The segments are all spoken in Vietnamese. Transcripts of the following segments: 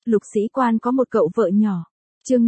Lục Sĩ Quan có một cậu vợ nhỏ. Chương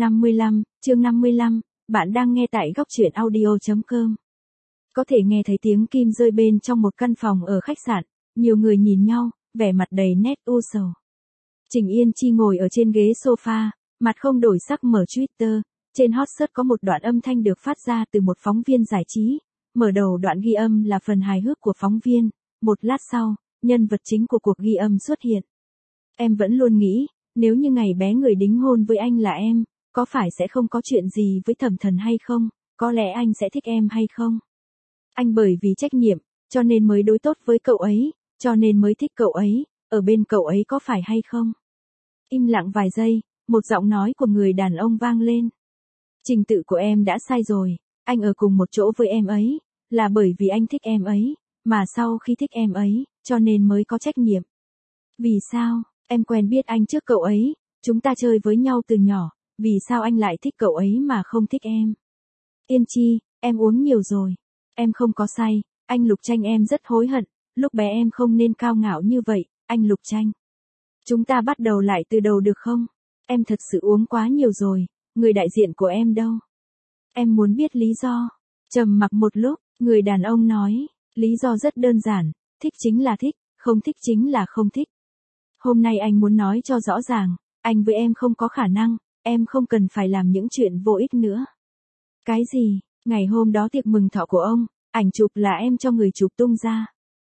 55, bạn đang nghe tại góc truyện audio.com. Có thể nghe thấy tiếng kim rơi bên trong một căn phòng ở khách sạn, nhiều người nhìn nhau, vẻ mặt đầy nét u sầu. Trình Yên Chi ngồi ở trên ghế sofa, mặt không đổi sắc mở Twitter, trên hot search có một đoạn âm thanh được phát ra từ một phóng viên giải trí, mở đầu đoạn ghi âm là phần hài hước của phóng viên, một lát sau, nhân vật chính của cuộc ghi âm xuất hiện. Em vẫn luôn nghĩ, nếu như ngày bé người đính hôn với anh là em, có phải sẽ không có chuyện gì với Thẩm Thần hay không, có lẽ anh sẽ thích em hay không? Anh bởi vì trách nhiệm, cho nên mới đối tốt với cậu ấy, cho nên mới thích cậu ấy, ở bên cậu ấy có phải hay không? Im lặng vài giây, một giọng nói của người đàn ông vang lên. Trình tự của em đã sai rồi, anh ở cùng một chỗ với em ấy, là bởi vì anh thích em ấy, mà sau khi thích em ấy, cho nên mới có trách nhiệm. Vì sao, em quen biết anh trước cậu ấy, chúng ta chơi với nhau từ nhỏ, vì sao anh lại thích cậu ấy mà không thích em? Yên Chi, em uống nhiều rồi, em không có say, anh Lục Tranh em rất hối hận, lúc bé em không nên cao ngạo như vậy, anh Lục Tranh. Chúng ta bắt đầu lại từ đầu được không? Em thật sự uống quá nhiều rồi, người đại diện của em đâu? Em muốn biết lý do. Trầm mặc một lúc, người đàn ông nói, lý do rất đơn giản, thích chính là thích, không thích chính là không thích. Hôm nay anh muốn nói cho rõ ràng, anh với em không có khả năng, em không cần phải làm những chuyện vô ích nữa. Cái gì? Ngày hôm đó tiệc mừng thọ của ông, ảnh chụp là em cho người chụp tung ra.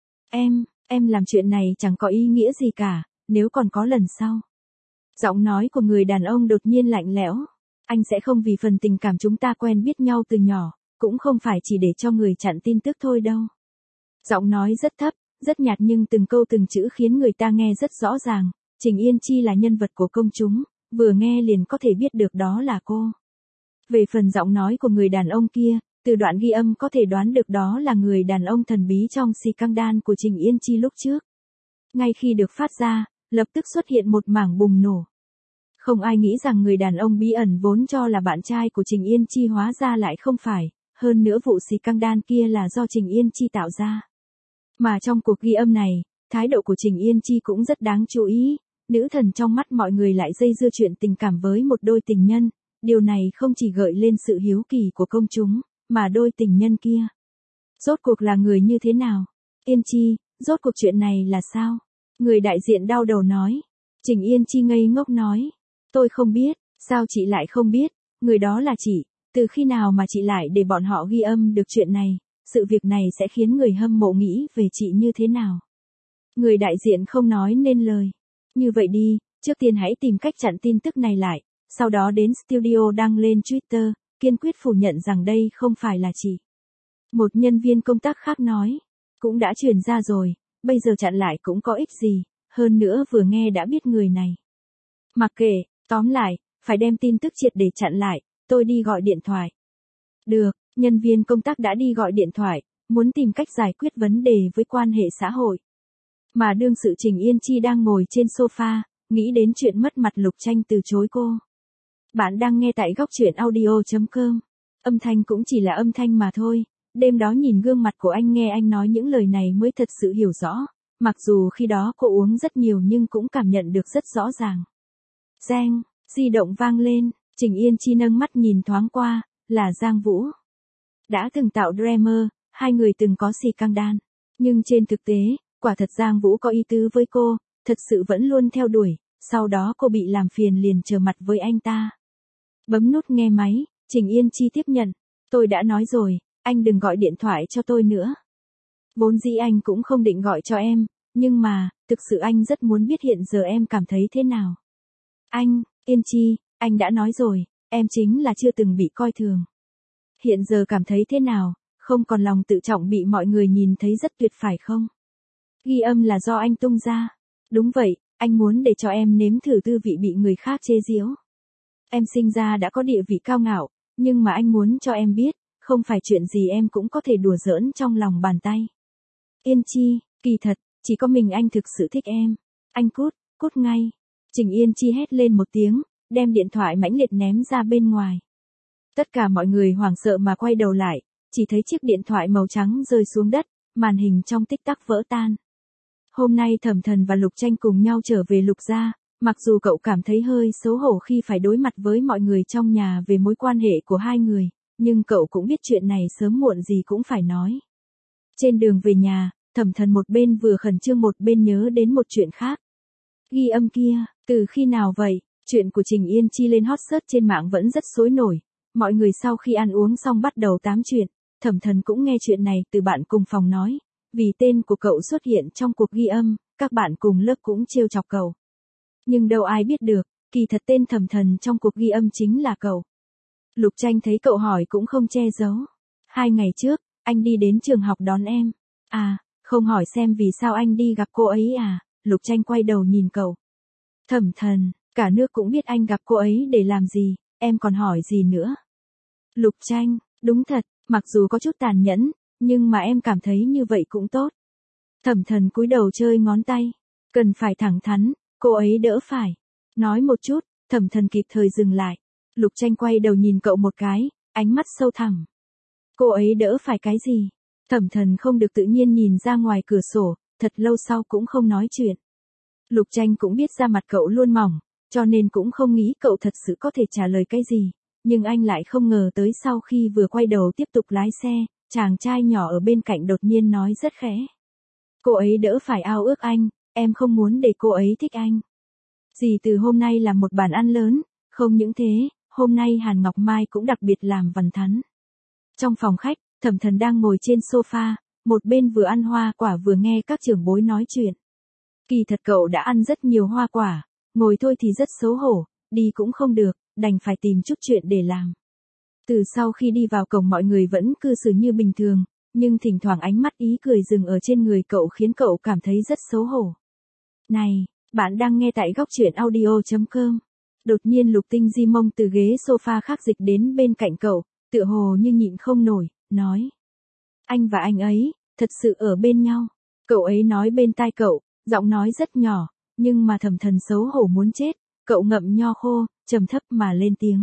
Em làm chuyện này chẳng có ý nghĩa gì cả, nếu còn có lần sau. Giọng nói của người đàn ông đột nhiên lạnh lẽo. Anh sẽ không vì phần tình cảm chúng ta quen biết nhau từ nhỏ, cũng không phải chỉ để cho người chặn tin tức thôi đâu. Giọng nói rất thấp, rất nhạt nhưng từng câu từng chữ khiến người ta nghe rất rõ ràng. Trình Yên Chi là nhân vật của công chúng, vừa nghe liền có thể biết được đó là cô. Về phần giọng nói của người đàn ông kia, từ đoạn ghi âm có thể đoán được đó là người đàn ông thần bí trong scandal của Trình Yên Chi lúc trước. Ngay khi được phát ra, lập tức xuất hiện một mảng bùng nổ. Không ai nghĩ rằng người đàn ông bí ẩn vốn cho là bạn trai của Trình Yên Chi hóa ra lại không phải, hơn nữa vụ scandal kia là do Trình Yên Chi tạo ra. Mà trong cuộc ghi âm này, thái độ của Trình Yên Chi cũng rất đáng chú ý, nữ thần trong mắt mọi người lại dây dưa chuyện tình cảm với một đôi tình nhân, điều này không chỉ gợi lên sự hiếu kỳ của công chúng, mà đôi tình nhân kia. Rốt cuộc là người như thế nào? Yên Chi, rốt cuộc chuyện này là sao? Người đại diện đau đầu nói. Trình Yên Chi ngây ngốc nói. Tôi không biết, sao chị lại không biết, người đó là chị, từ khi nào mà chị lại để bọn họ ghi âm được chuyện này, sự việc này sẽ khiến người hâm mộ nghĩ về chị như thế nào? Người đại diện không nói nên lời. Như vậy đi, trước tiên hãy tìm cách chặn tin tức này lại, sau đó đến studio đăng lên Twitter, kiên quyết phủ nhận rằng đây không phải là chị. Một nhân viên công tác khác nói, cũng đã truyền ra rồi, bây giờ chặn lại cũng có ích gì, hơn nữa vừa nghe đã biết người này. Mặc kệ, tóm lại, phải đem tin tức triệt để chặn lại, tôi đi gọi điện thoại. Được, nhân viên công tác đã đi gọi điện thoại, muốn tìm cách giải quyết vấn đề với quan hệ xã hội. Mà đương sự Trình Yên Chi đang ngồi trên sofa, nghĩ đến chuyện mất mặt Lục Tranh từ chối cô. Bạn đang nghe tại góc truyện audio.com. Âm thanh cũng chỉ là âm thanh mà thôi, đêm đó nhìn gương mặt của anh nghe anh nói những lời này mới thật sự hiểu rõ, mặc dù khi đó cô uống rất nhiều nhưng cũng cảm nhận được rất rõ ràng. Reng, di động vang lên, Trình Yên Chi nâng mắt nhìn thoáng qua, là Giang Vũ. Đã từng tạo drama, hai người từng có scandal, nhưng trên thực tế, quả thật Giang Vũ có ý tứ với cô, thật sự vẫn luôn theo đuổi, sau đó cô bị làm phiền liền trở mặt với anh ta. Bấm nút nghe máy, Trình Yên Chi tiếp nhận, tôi đã nói rồi, anh đừng gọi điện thoại cho tôi nữa. Vốn dĩ anh cũng không định gọi cho em, nhưng mà, thực sự anh rất muốn biết hiện giờ em cảm thấy thế nào. Anh, Yên Chi, anh đã nói rồi, em chính là chưa từng bị coi thường. Hiện giờ cảm thấy thế nào, không còn lòng tự trọng bị mọi người nhìn thấy rất tuyệt phải không? Ghi âm là do anh tung ra. Đúng vậy, anh muốn để cho em nếm thử tư vị bị người khác chế giễu. Em sinh ra đã có địa vị cao ngạo, nhưng mà anh muốn cho em biết, không phải chuyện gì em cũng có thể đùa giỡn trong lòng bàn tay. Yên Chi, kỳ thật, chỉ có mình anh thực sự thích em. Anh cút ngay. Trình Yên Chi hét lên một tiếng, đem điện thoại mãnh liệt ném ra bên ngoài. Tất cả mọi người hoảng sợ mà quay đầu lại, chỉ thấy chiếc điện thoại màu trắng rơi xuống đất, màn hình trong tích tắc vỡ tan. Hôm nay Thẩm Thần và Lục Tranh cùng nhau trở về Lục gia, Mặc dù cậu cảm thấy hơi xấu hổ khi phải đối mặt với mọi người trong nhà về mối quan hệ của hai người, nhưng cậu cũng biết chuyện này sớm muộn gì cũng phải nói. Trên đường về nhà, Thẩm Thần một bên vừa khẩn trương một bên nhớ đến một chuyện khác. Ghi âm kia, từ khi nào vậy? Chuyện của Trình Yên Chi lên hot search trên mạng vẫn rất sôi nổi. Mọi người sau khi ăn uống xong bắt đầu tám chuyện. Thẩm Thần cũng nghe chuyện này từ bạn cùng phòng nói. Vì tên của cậu xuất hiện trong cuộc ghi âm, các bạn cùng lớp cũng trêu chọc cậu. Nhưng đâu ai biết được, kỳ thật tên Thẩm Thần trong cuộc ghi âm chính là cậu. Lục Tranh thấy cậu hỏi cũng không che giấu. 2 ngày trước, anh đi đến trường học đón em. À, không hỏi xem vì sao anh đi gặp cô ấy à? Lục Tranh quay đầu nhìn cậu. Thẩm Thần, cả nước cũng biết anh gặp cô ấy để làm gì, em còn hỏi gì nữa? Lục Tranh, đúng thật, mặc dù có chút tàn nhẫn, nhưng mà em cảm thấy như vậy cũng tốt. Thẩm Thần cúi đầu chơi ngón tay. Cần phải thẳng thắn, cô ấy đỡ phải. Nói một chút, Thẩm Thần kịp thời dừng lại. Lục Tranh quay đầu nhìn cậu một cái, ánh mắt sâu thẳm. Cô ấy đỡ phải cái gì? Thẩm Thần không được tự nhiên nhìn ra ngoài cửa sổ, thật lâu sau cũng không nói chuyện. Lục Tranh cũng biết da mặt cậu luôn mỏng, cho nên cũng không nghĩ cậu thật sự có thể trả lời cái gì, nhưng anh lại không ngờ tới sau khi vừa quay đầu tiếp tục lái xe, chàng trai nhỏ ở bên cạnh đột nhiên nói rất khẽ. Cô ấy đỡ phải ao ước anh, em không muốn để cô ấy thích anh. Dì từ hôm nay làm một bàn ăn lớn, không những thế, hôm nay Hàn Ngọc Mai cũng đặc biệt làm vằn thắn. Trong phòng khách, Thẩm Thần đang ngồi trên sofa, một bên vừa ăn hoa quả vừa nghe các trưởng bối nói chuyện. Kỳ thật cậu đã ăn rất nhiều hoa quả, ngồi thôi thì rất xấu hổ, đi cũng không được, đành phải tìm chút chuyện để làm. Từ sau khi đi vào cổng mọi người vẫn cư xử như bình thường, nhưng thỉnh thoảng ánh mắt ý cười dừng ở trên người cậu khiến cậu cảm thấy rất xấu hổ. Này, bạn đang nghe tại góc truyện audio.com. Đột nhiên Lục Tinh Di mông từ ghế sofa khác dịch đến bên cạnh cậu, tựa hồ như nhịn không nổi, nói. Anh và anh ấy, thật sự ở bên nhau. Cậu ấy nói bên tai cậu, giọng nói rất nhỏ, nhưng mà Thẩm Thần xấu hổ muốn chết, cậu ngậm nho khô, trầm thấp mà lên tiếng.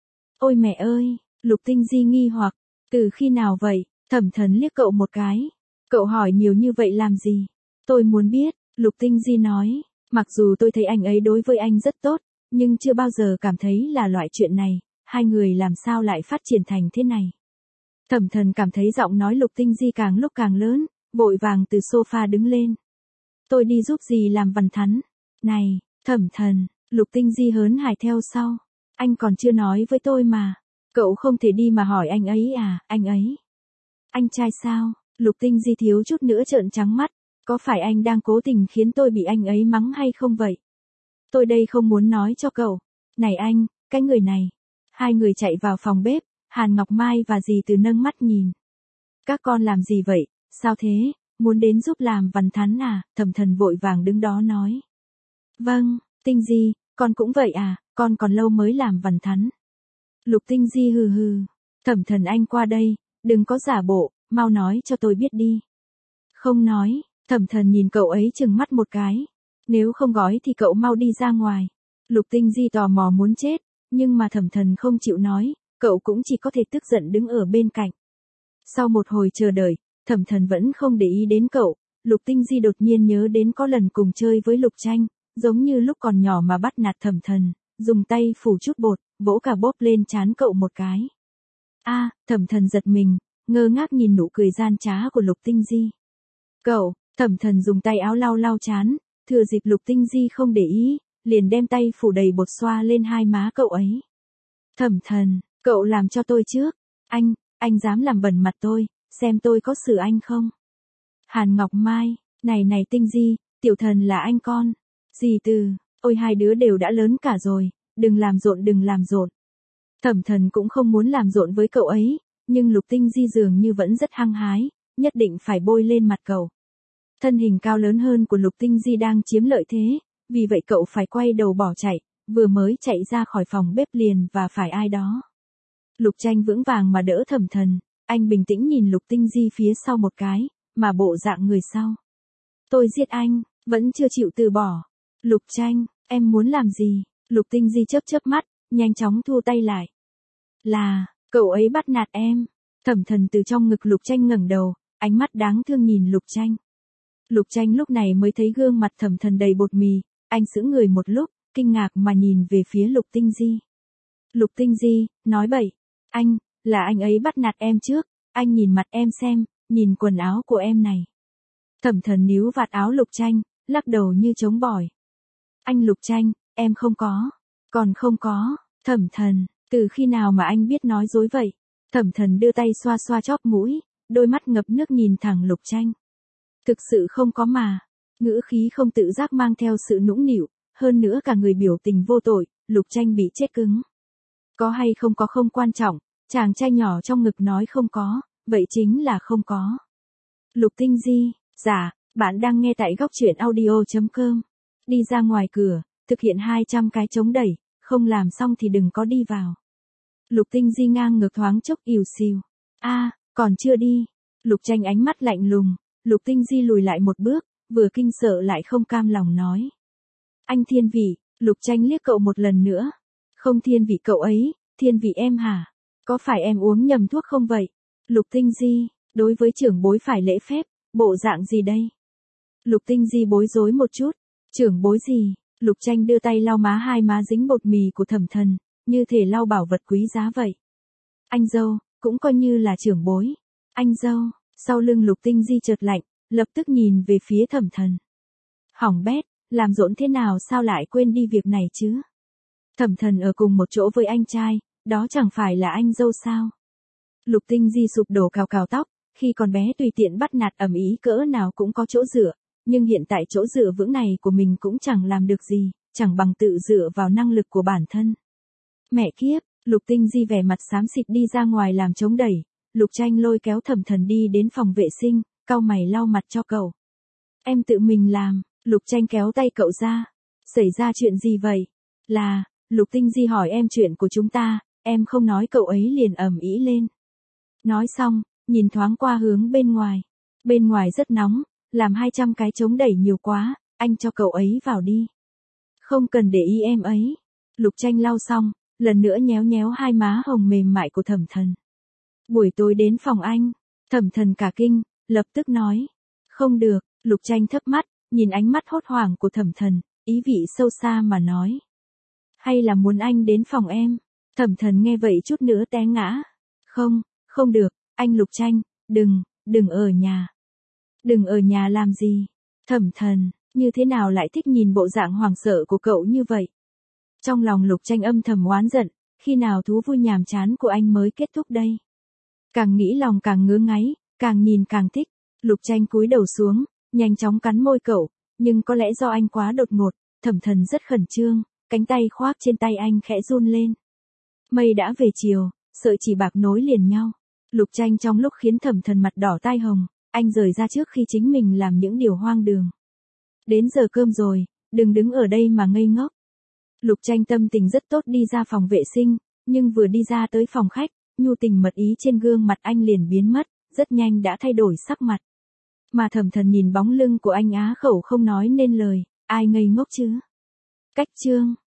Ôi mẹ ơi, Lục Tinh Di nghi hoặc, từ khi nào vậy? Thẩm Thần liếc cậu một cái. Cậu hỏi nhiều như vậy làm gì? Tôi muốn biết, Lục Tinh Di nói, mặc dù tôi thấy anh ấy đối với anh rất tốt, nhưng chưa bao giờ cảm thấy là loại chuyện này, hai người làm sao lại phát triển thành thế này. Thẩm Thần cảm thấy giọng nói Lục Tinh Di càng lúc càng lớn, vội vàng từ sofa đứng lên. Tôi đi giúp dì làm vằn thắn. Này, Thẩm Thần, Lục Tinh Di hớn hài theo sau. Anh còn chưa nói với tôi mà. Cậu không thể đi mà hỏi anh ấy à, anh ấy. Anh trai sao? Lục Tinh Di thiếu chút nữa trợn trắng mắt. Có phải anh đang cố tình khiến tôi bị anh ấy mắng hay không vậy? Tôi đây không muốn nói cho cậu. Này anh, cái người này. Hai người chạy vào phòng bếp, Hàn Ngọc Mai và dì Từ nâng mắt nhìn. Các con làm gì vậy, sao thế, muốn đến giúp làm vằn thắn à? Thẩm Thần vội vàng đứng đó nói. Vâng, Tinh Di, con cũng vậy à, con còn lâu mới làm vằn thắn. Lục Tinh Di hừ hừ. Thẩm Thần anh qua đây, đừng có giả bộ, mau nói cho tôi biết đi. Không nói, Thẩm Thần nhìn cậu ấy trừng mắt một cái. Nếu không gói thì cậu mau đi ra ngoài. Lục Tinh Di tò mò muốn chết, nhưng mà Thẩm Thần không chịu nói, cậu cũng chỉ có thể tức giận đứng ở bên cạnh. Sau một hồi chờ đợi, Thẩm Thần vẫn không để ý đến cậu, Lục Tinh Di đột nhiên nhớ đến có lần cùng chơi với Lục Tranh, giống như lúc còn nhỏ mà bắt nạt Thẩm Thần, dùng tay phủ chút bột, vỗ cả bóp lên trán cậu một cái. A, Thẩm Thần giật mình, ngơ ngác nhìn nụ cười gian trá của Lục Tinh Di. Cậu, Thẩm Thần dùng tay áo lau lau trán, thừa dịp Lục Tinh Di không để ý, liền đem tay phủ đầy bột xoa lên hai má cậu ấy. Thẩm Thần, cậu làm cho tôi trước, anh dám làm bẩn mặt tôi, xem tôi có xử anh không? Hàn Ngọc Mai, này Tinh Di, tiểu thần là anh con. Dì Từ, ôi hai đứa đều đã lớn cả rồi, đừng làm rộn. Thẩm Thần cũng không muốn làm rộn với cậu ấy, nhưng Lục Tinh Di dường như vẫn rất hăng hái, nhất định phải bôi lên mặt cậu. Thân hình cao lớn hơn của Lục Tinh Di đang chiếm lợi thế, vì vậy cậu phải quay đầu bỏ chạy, vừa mới chạy ra khỏi phòng bếp liền và phải ai đó. Lục Tranh vững vàng mà đỡ Thẩm Thần, anh bình tĩnh nhìn Lục Tinh Di phía sau một cái, mà bộ dạng người sau. Tôi giết anh, vẫn chưa chịu từ bỏ. Lục Tranh, em muốn làm gì? Lục Tinh Di chớp mắt, nhanh chóng thu tay lại. Là, cậu ấy bắt nạt em. Thẩm Thần từ trong ngực Lục Tranh ngẩng đầu, ánh mắt đáng thương nhìn Lục Tranh. Lục Tranh lúc này mới thấy gương mặt Thẩm Thần đầy bột mì, anh sững người một lúc, kinh ngạc mà nhìn về phía Lục Tinh Di. Lục Tinh Di, nói bậy. Anh, là anh ấy bắt nạt em trước, anh nhìn mặt em xem, nhìn quần áo của em này. Thẩm Thần níu vạt áo Lục Tranh, lắc đầu như trống bỏi. Anh Lục Tranh, em không có. Còn không có. Thẩm Thần, từ khi nào mà anh biết nói dối vậy? Thẩm Thần đưa tay xoa xoa chóp mũi, đôi mắt ngập nước nhìn thẳng Lục Tranh. Thực sự không có mà. Ngữ khí không tự giác mang theo sự nũng nịu, hơn nữa cả người biểu tình vô tội, Lục Tranh bị chết cứng. Có hay không có không quan trọng, chàng trai nhỏ trong ngực nói không có, vậy chính là không có. Lục Tinh Di, dạ, bạn đang nghe tại góc truyện audio.com. Đi ra ngoài cửa, thực hiện 200 cái chống đẩy, không làm xong thì đừng có đi vào. Lục Tinh Di ngang ngược thoáng chốc ỉu xìu. Còn chưa đi. Lục Tranh ánh mắt lạnh lùng, Lục Tinh Di lùi lại một bước, vừa kinh sợ lại không cam lòng nói. Anh thiên vị, Lục Tranh liếc cậu một lần nữa. Không thiên vị cậu ấy, thiên vị em hả? Có phải em uống nhầm thuốc không vậy? Lục Tinh Di, đối với trưởng bối phải lễ phép, bộ dạng gì đây? Lục Tinh Di bối rối một chút. Trưởng bối gì? Lục Tranh đưa tay lau má hai má dính bột mì của Thẩm Thần, như thể lau bảo vật quý giá vậy. Anh dâu, cũng coi như là trưởng bối. Anh dâu, sau lưng Lục Tinh Di chợt lạnh, lập tức nhìn về phía Thẩm Thần. Hỏng bét, làm rộn thế nào sao lại quên đi việc này chứ? Thẩm Thần ở cùng một chỗ với anh trai, đó chẳng phải là anh dâu sao? Lục Tinh Di sụp đổ cào cào tóc, khi còn bé tùy tiện bắt nạt ầm ĩ cỡ nào cũng có chỗ dựa, nhưng hiện tại chỗ dựa vững này của mình cũng chẳng làm được gì, chẳng bằng tự dựa vào năng lực của bản thân. Mẹ kiếp, Lục Tinh Di vẻ mặt xám xịt đi ra ngoài làm chống đẩy, Lục Tranh lôi kéo Thẩm Thần đi đến phòng vệ sinh, cau mày lau mặt cho cậu. Em tự mình làm. Lục Tranh kéo tay cậu ra. Xảy ra chuyện gì vậy? Lục Tinh Di hỏi em chuyện của chúng ta, em không nói cậu ấy liền ầm ĩ lên. Nói xong, nhìn thoáng qua hướng bên ngoài. Bên ngoài rất nóng, làm 200 cái chống đẩy nhiều quá, anh cho cậu ấy vào đi. Không cần để ý em ấy. Lục Tranh lau xong, lần nữa nhéo nhéo hai má hồng mềm mại của Thẩm Thần. Buổi tối đến phòng anh. Thẩm Thần cả kinh, lập tức nói. Không được, Lục Tranh thấp mắt, nhìn ánh mắt hốt hoảng của Thẩm Thần, ý vị sâu xa mà nói. Hay là muốn anh đến phòng em? Thẩm Thần nghe vậy chút nữa té ngã. Không được, anh Lục Tranh, đừng ở nhà. Đừng ở nhà làm gì? Thẩm Thần, như thế nào lại thích nhìn bộ dạng hoảng sợ của cậu như vậy? Trong lòng Lục Tranh âm thầm oán giận, khi nào thú vui nhàm chán của anh mới kết thúc đây? Càng nghĩ lòng càng ngứa ngáy, càng nhìn càng thích. Lục Tranh cúi đầu xuống, nhanh chóng cắn môi cậu, nhưng có lẽ do anh quá đột ngột, Thẩm Thần rất khẩn trương, cánh tay khoác trên tay anh khẽ run lên. Mây đã về chiều, sợi chỉ bạc nối liền nhau. Lục Tranh trong lúc khiến Thẩm Thần mặt đỏ tai hồng, anh rời ra trước khi chính mình làm những điều hoang đường. Đến giờ cơm rồi, đừng đứng ở đây mà ngây ngốc. Lục Tranh tâm tình rất tốt đi ra phòng vệ sinh, nhưng vừa đi ra tới phòng khách, nhu tình mật ý trên gương mặt anh liền biến mất, rất nhanh đã thay đổi sắc mặt. Mà Thẩm Thần nhìn bóng lưng của anh á khẩu không nói nên lời, ai ngây ngốc chứ? Cách chương